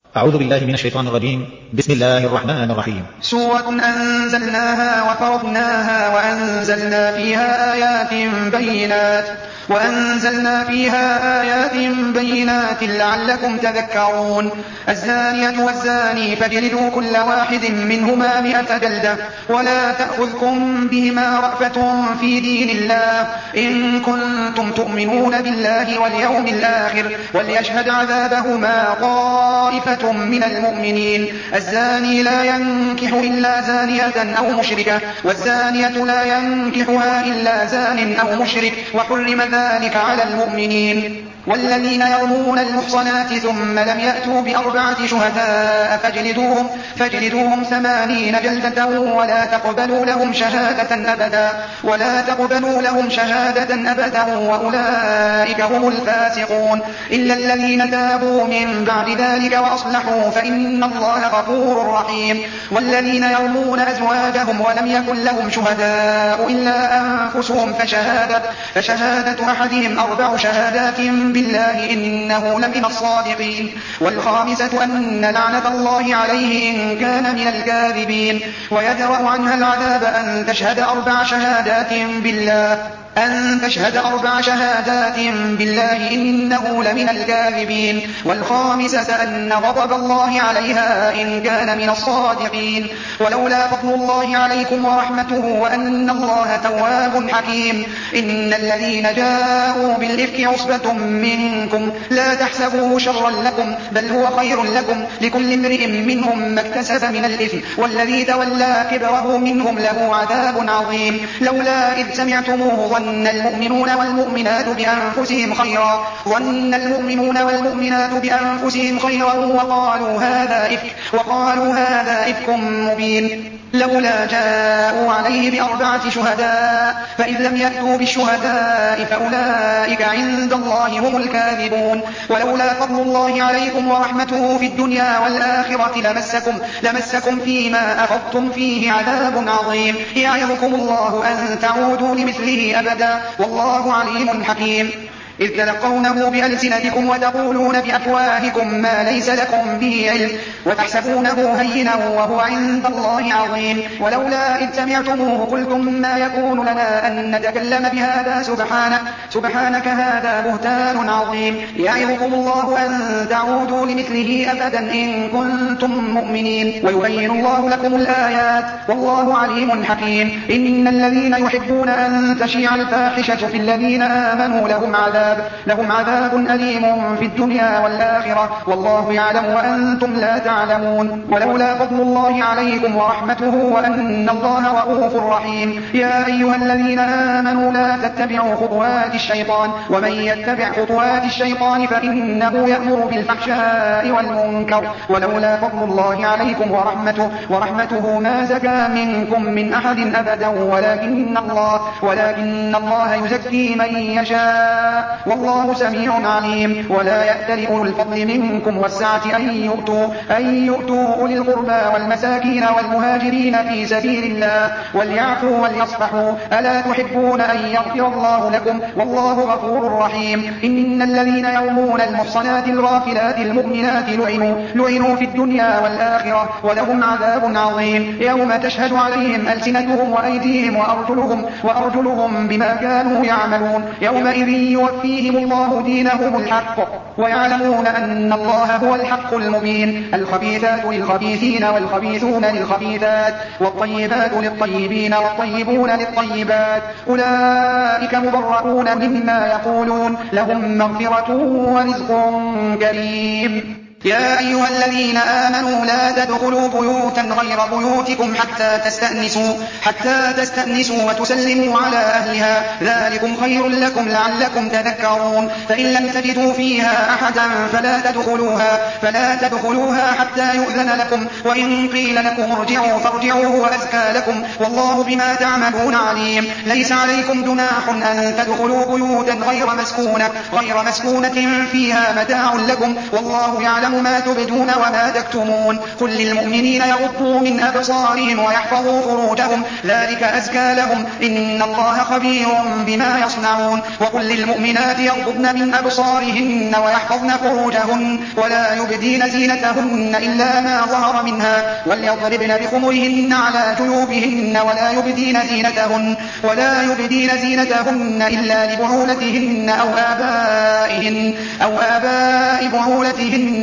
أعوذ بالله من الشيطان الرجيم. بسم الله الرحمن الرحيم. سورة أنزلناها وفرضناها وأنزلنا فيها آيات بينات لعلكم تذكرون. الزانية والزاني فاجلدوا كل واحد منهما 100 جلدة ولا تأخذكم بهما رأفة في دين الله إن كنتم تؤمنون بالله واليوم الآخر وليشهد عذابهما طائفة من المؤمنين. الزاني لا ينكح إلا زانية أو مشركة والزانية لا ينكحها إلا زان أو مشرك وحرم ذلك على المؤمنين. والذين يرمون المحصنات ثم لم يأتوا ب4 شهداء فاجلدوهم 80 جلدة ولا تقبلوا لهم شهادة أبدا وأولئك هم الفاسقون. إلا الذين تابوا من بعد ذلك وأصلحوا فإن الله غفور رحيم. والذين يرمون أزواجهم ولم يكن لهم شهداء إلا أنفسهم فشهادة أحدهم 4 شهادات بالله إنه لمن الصادقين. والخامسة أن لعنة الله عليه إن كان من الكاذبين. ويدرأ عنها العذاب أن تشهد 4 شهادات بالله إنه لمن الكاذبين. والخامسة أن غضب الله عليها إن كان من الصادقين. ولولا فضل الله عليكم ورحمته وأن الله تواب حكيم. إن الذين جاءوا بالإفك عصبة منكم لا تحسبوه شرا لكم بل هو خير لكم لكل امرئ منهم ما اكتسب من الإثم والذي تولى كبره منهم له عذاب عظيم. لولا إذ سمعتموه ظن المؤمنون والمؤمنات بأنفسهم خيرا وقالوا هذا إفك مبين. لولا جاءوا عليه ب4 شهداء فإذ لم يأتوا بالشهداء فأولئك عند الله هم الكاذبون. ولولا فضل الله عليكم ورحمته في الدنيا والآخرة لمسكم فيما أخذتم فيه عذاب عظيم. يعظكم الله أن تعودوا لمثله أبدا والله عليم حكيم. إذ تلقونه بألسنتكم وتقولون بأفواهكم ما ليس لكم به علم وتحسبونه هينا وهو عند الله عظيم. ولولا إذ سمعتموه قلتم ما يكون لنا أن نتكلم بهذا سبحانك هذا بهتان عظيم. يعظكم الله أن تعودوا لمثله أبدا إن كنتم مؤمنين. ويبين الله لكم الآيات والله عليم حكيم. إن الذين يحبون أن تشيع الفاحشة في الذين آمنوا لهم عذاب أليم في الدنيا والآخرة والله يعلم وأنتم لا تعلمون. ولولا فضل الله عليكم ورحمته وأن الله رؤوف رحيم. يا أيها الذين آمنوا لا تتبعوا خطوات الشيطان ومن يتبع خطوات الشيطان فإنه يأمر بالفحشاء والمنكر. ولولا فضل الله عليكم ورحمته ما زكى منكم من أحد أبدا ولكن الله يزكي من يشاء والله سميع عليم. ولا يأتل أولو الفضل منكم والسعة أن يؤتوا أولي القربى والمساكين والمهاجرين في سبيل الله وليعفوا وليصفحوا ألا تحبون أن يغفر الله لكم والله غفور رحيم. إن الذين يرمون المحصنات الغافلات المؤمنات لعنوا في الدنيا والآخرة ولهم عذاب عظيم. يوم تشهد عليهم ألسنتهم وأيديهم وأرجلهم بما كانوا يعملون. يومئذ يوفيهم الله دينهم الحق ويعلمون أن الله هو الحق المبين. الخبيثات للخبيثين والخبيثون للخبيثات والطيبات للطيبين والطيبون للطيبات أولئك مبرؤون مما يقولون لهم مغفرة ورزق كريم. يا أيها الذين آمنوا لا تدخلوا بيوتا غير بيوتكم حتى تستأنسوا وتسلموا على أهلها ذلكم خير لكم لعلكم تذكرون. فإن لم تجدوا فيها أحدا فلا تدخلوها حتى يؤذن لكم وإن قيل لكم ارجعوا فارجعوا هو أزكى لكم والله بما تعملون عليم. ليس عليكم جناح أن تدخلوا بيوتا غير مسكونة فيها متاع لكم والله يعلم يعلم ما تبدون وما تكتمون قل للمؤمنين يغضوا من أبصارهم ويحفظوا فروجهم ذلك أزكى لهم إن الله خبير بما يصنعون وقل للمؤمنات يغضضن من أبصارهن ويحفظن فروجهن ولا يبدين زينتهن إلا ما ظهر منها وليضربن بخمرهن على جيوبهن ولا يبدين زينتهن إلا لبعولتهن أو آباء بعولتهن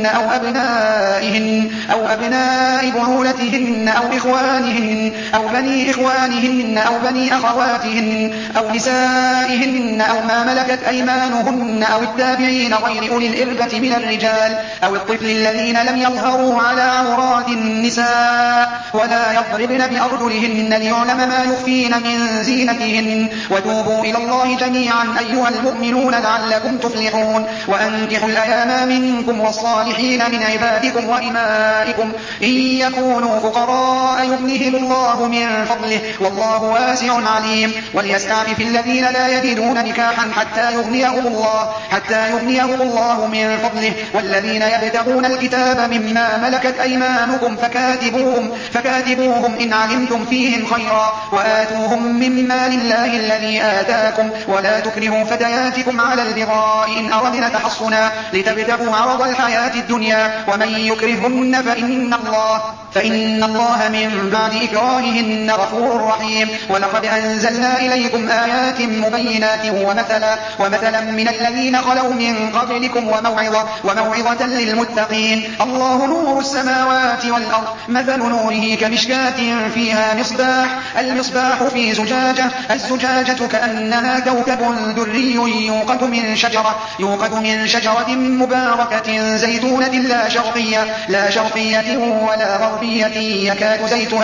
أو أبناء بعولتهن أو إخوانهن أو بني إخوانهن أو بني أخواتهن أو نسائهن أو ما ملكت أيمانهن أو التابعين غير أولي الإربة من الرجال أو الطفل الذين لم يظهروا على عورات النساء ولا يضربن بأرجلهن ليعلم ما يخفين من زينتهن وتوبوا إلى الله جميعا أيها المؤمنون لعلكم تفلحون وأنكحوا الأيام منكم والصالحين من عبادكم وإمائكم إن يكونوا فقراء يغنهم الله من فضله والله واسع عليم وليستعفف الذين لا يجدون نكاحا حتى يغنيهم الله من فضله والذين يبتغون الكتاب مما ملكت أيمانكم فكاتبوهم إن علمتم فيهم خيرا وآتوهم مما لله الذي آتاكم ولا تكرهوا فتياتكم على البغاء إن أردنا تحصنا لتبتغوا عرض الحياة الدنيا ومن يكرهن فإن الله من بعد إكراههن غفور رحيم ولقد أنزلنا إليكم آيات مبينات ومثلا من الذين خلوا من قبلكم وموعظة للمتقين الله نور السماوات والأرض مثل نوره كمشكاة فيها المصباح في الزجاجة كأنها كوكب دري يوقد من شجرة مباركة زيتونة لا شرقية ولا غربية يكاد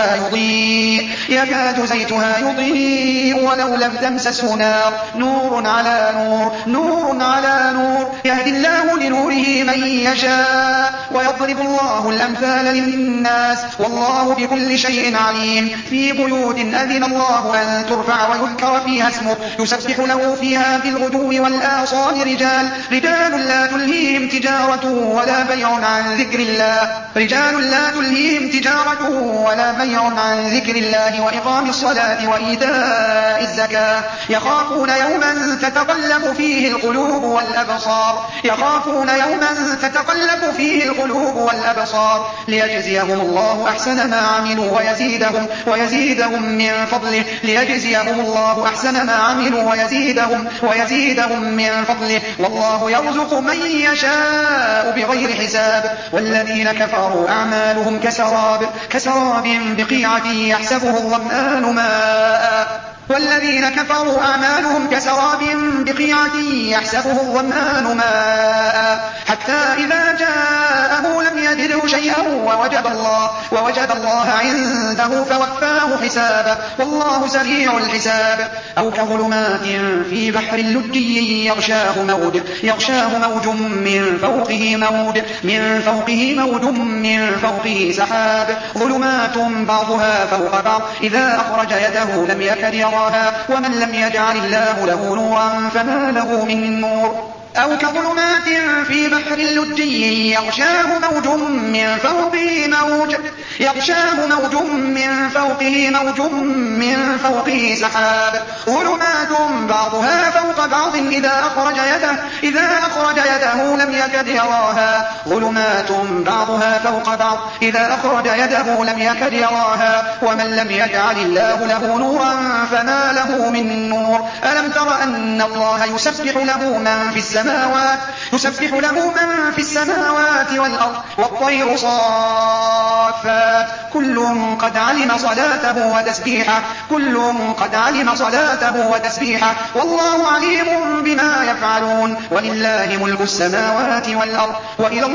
زيتها يضيء ولو لم تمسسه نار نور على نور يهدي الله لنوره من يشاء ويضرب الله الأمثال للناس والله بكل شيء عليم في بيوت أذن الله أن ترفع ويذكر فيها اسمه يسبح له فيها بالغدو والآصال رجال لا تلهيهم تجارة ولا بيع عن ذكر الله وإقام الصلاة وإيتاء الزكاة يخافون يوما تتقلب فيه القلوب والأبصار ليجزيهم الله أحسن ما عملوا ويزيدهم من فضله والله يرزق من يشاء بغير حساب والذين كفروا أعمالهم كسراب بقيعة يحسبه الظمآن ماء حتى إذا جاءه لم يجده شيئا ووجد الله عنده فوفاه حسابه والله سريع الحساب أو كظلمات في بحر لجي يغشاه موج من فوقه موج من فوقه سحاب ظلمات بعضها فوق بعض إذا أخرج يده لم يكد يراها ومن لم يجعل الله له نورا فما له من نور أو كظلمات في بحر لجي يغشاه موج من فوقه سحاب ظلمات بعضها فوق بعض إذا أخرج يده لم يكد يراها ومن لم يجعل الله له نورا فما له من نور ألم تر أن الله يسبح له من في السماوات والأرض والطير صافات كل قد علم صلاته وتسبيحه والله عليم بما يفعلون ولله ملك السماوات والأرض وإلى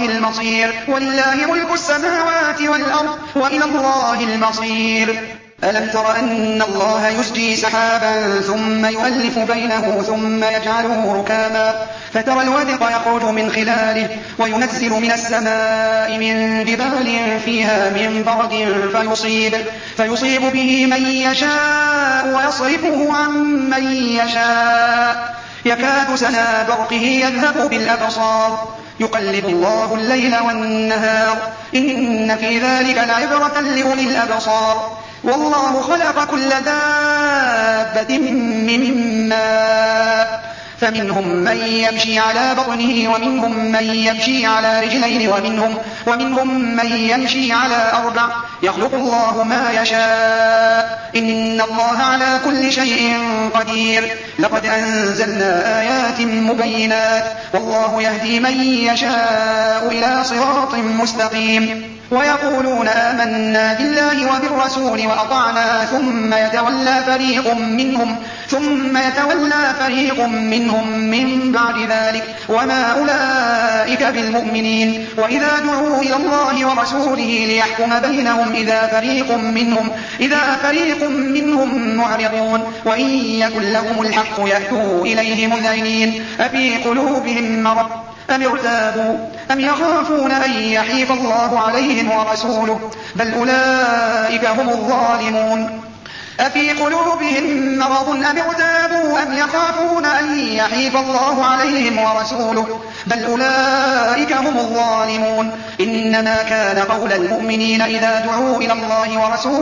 الله المصير ألم تر أن الله يسجي سحابا ثم يؤلف بينه ثم يجعله ركاما فترى الودق يخرج من خلاله وينزل من السماء من جبال فيها من برد فيصيب به من يشاء ويصرفه عن من يشاء يكاد سنا برقه يذهب بالأبصار يقلب الله الليل والنهار إن في ذلك لعبرة لأولي الأبصار والله خلق كل دابة من ماء فمنهم من يمشي على بطنه ومنهم من يمشي على رجلين ومنهم من يمشي على 4 يخلق الله ما يشاء إن الله على كل شيء قدير لقد أنزلنا آيات مبينات والله يهدي من يشاء إلى صراط مستقيم ويقولون آمنا بالله وبالرسول وأطعنا ثم يتولى فريق منهم من بعد ذلك وما أولئك بالمؤمنين وإذا دعوا إلى الله ورسوله ليحكم بينهم إذا فريق منهم معرضون وإن يكن لهم الحق يأتوا إليه مذعنين أفي قلوبهم مرض أم ارتابوا أم يخافون أن يحيف الله عليهم ورسوله بل أولئك هم الظالمون أفي قلوبهم مرض أم ارتابوا أم يخافون أن يحيف الله عليهم ورسوله بل أولئك هم الظالمون إنما كان قول المؤمنين إذا دعوا إلى الله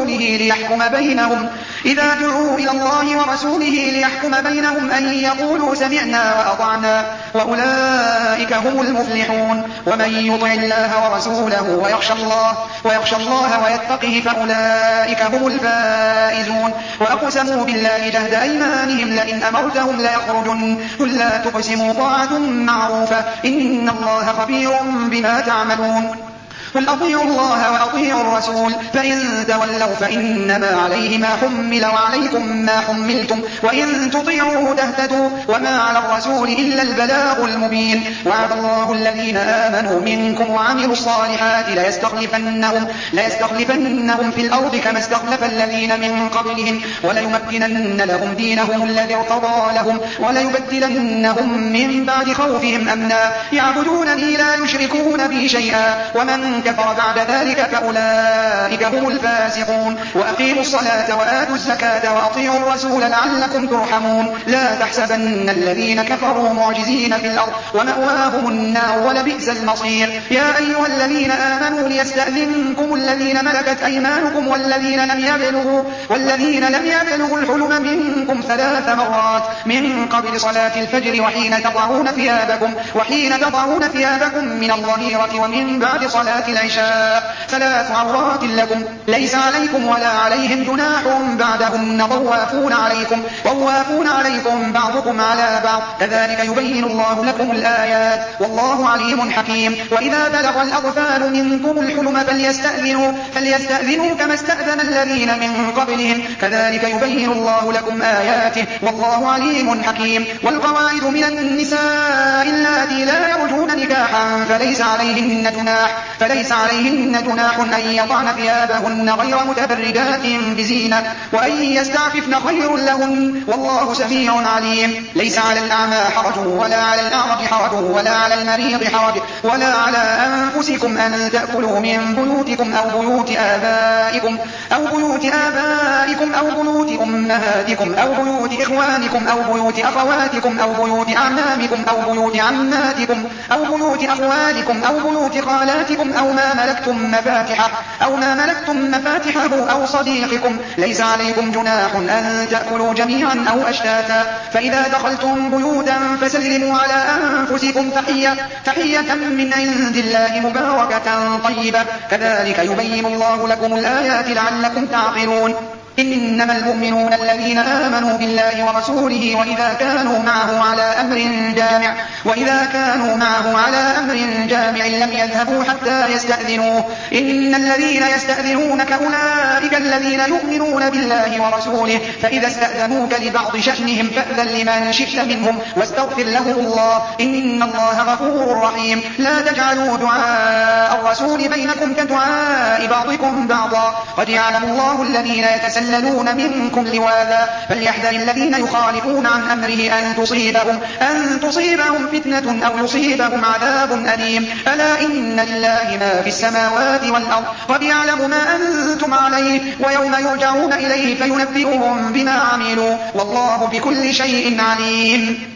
ورسوله ليحكم بينهم أن يقولوا سمعنا وأطعنا وأولئك هم المفلحون ومن يطع الله ورسوله ويخشى الله ويتقه فأولئك هم الفائزون وأقسموا بالله جهد أيمانهم لئن أمرتهم ليخرجن قل لا تقسموا طاعة معروفة إن الله خبير بما تعملون قل أطيعوا الله وأطيعوا الرسول فإن تولوا فإنما عليه ما حمل وعليكم ما حملتم وإن تطيعوه تهتدوا وما على الرسول إلا البلاغ المبين وعد الله الذين آمنوا منكم وعملوا الصالحات ليستخلفنهم في الأرض كما استخلف الذين من قبلهم وليمكنن لهم دينهم الذي ارتضى لهم وليبدلنهم من بعد خوفهم أمنا يعبدونني لا يشركون بي شيئا ومن كفر بعد ذلك فأولئك هم الفاسقون وأقيموا الصلاة وآتوا الزكاة وأطيعوا الرسول لعلكم ترحمون لا تحسبن الذين كفروا معجزين في الأرض ومأواهم النار ولبئس المصير يا أيها الذين آمنوا ليستأذنكم الذين ملكت أيمانكم والذين لم يبلغوا الحلم منكم 3 مرات من قبل صلاة الفجر وحين تضعون ثيابكم من الظهيرة ومن بعد صلاة العشاء 3 عورات لكم ليس عليكم ولا عليهم جناح بعدهن طوافون عليكم بعضكم على بعض كذلك يبين الله لكم الآيات والله عليم حكيم وإذا بلغ الأطفال منكم الحلم فليستأذنوا كما استأذن الذين من قبلهم كذلك يبين الله لكم آياته والله عليم حكيم والقواعد من النساء اللاتي لا يرجون نكاحا فليس عليهن جناح أن يضعن ثيابهن غير متبرجات بزينة وأن يستعففن خير لهن والله سميع عليم ليس على الأعمى حرج ولا على الأعرج حرج ولا على المريض حرج ولا على أنفسكم أن تأكلوا من بيوتكم أو بيوت آبائكم أو بيوت أمهاتكم أو بيوت إخوانكم أو بيوت أخواتكم أو بيوت أعمامكم أو بيوت عماتكم أو بيوت أخوالكم أو بيوت خالاتكم أو ما ملكتم مفاتحه أو صديقكم ليس عليكم جناح أن تأكلوا جميعا أو أشتاتا فإذا دخلتم بيوتا فسلموا على أنفسكم تحية من عند الله مباركة طيبة كذلك يبين الله لكم الآيات لعلكم تعقلون إنما المؤمنون الذين آمنوا بالله ورسوله وإذا كانوا معه على أمر جامع لم يذهبوا حتى يستأذنوه إن الذين يستأذنونك أولئك الذين يؤمنون بالله ورسوله فإذا استأذنوك لبعض شأنهم فأذن لمن شئت منهم واستغفر لهم الله إن الله غفور رحيم لا تجعلوا دعاء الرسول بينكم كدعاء بعضكم بعضا قد يعلم الله الذين يتسللون منكم لواذا فليحذر الذين يخالفون عن أمره أن تصيبهم فتنة أو يصيبهم عذاب أليم ألا إن لله ما في السماوات والأرض قد يعلم ما أنتم عليه ويوم يرجعون إليه فينبئهم بما عملوا والله بكل شيء عليم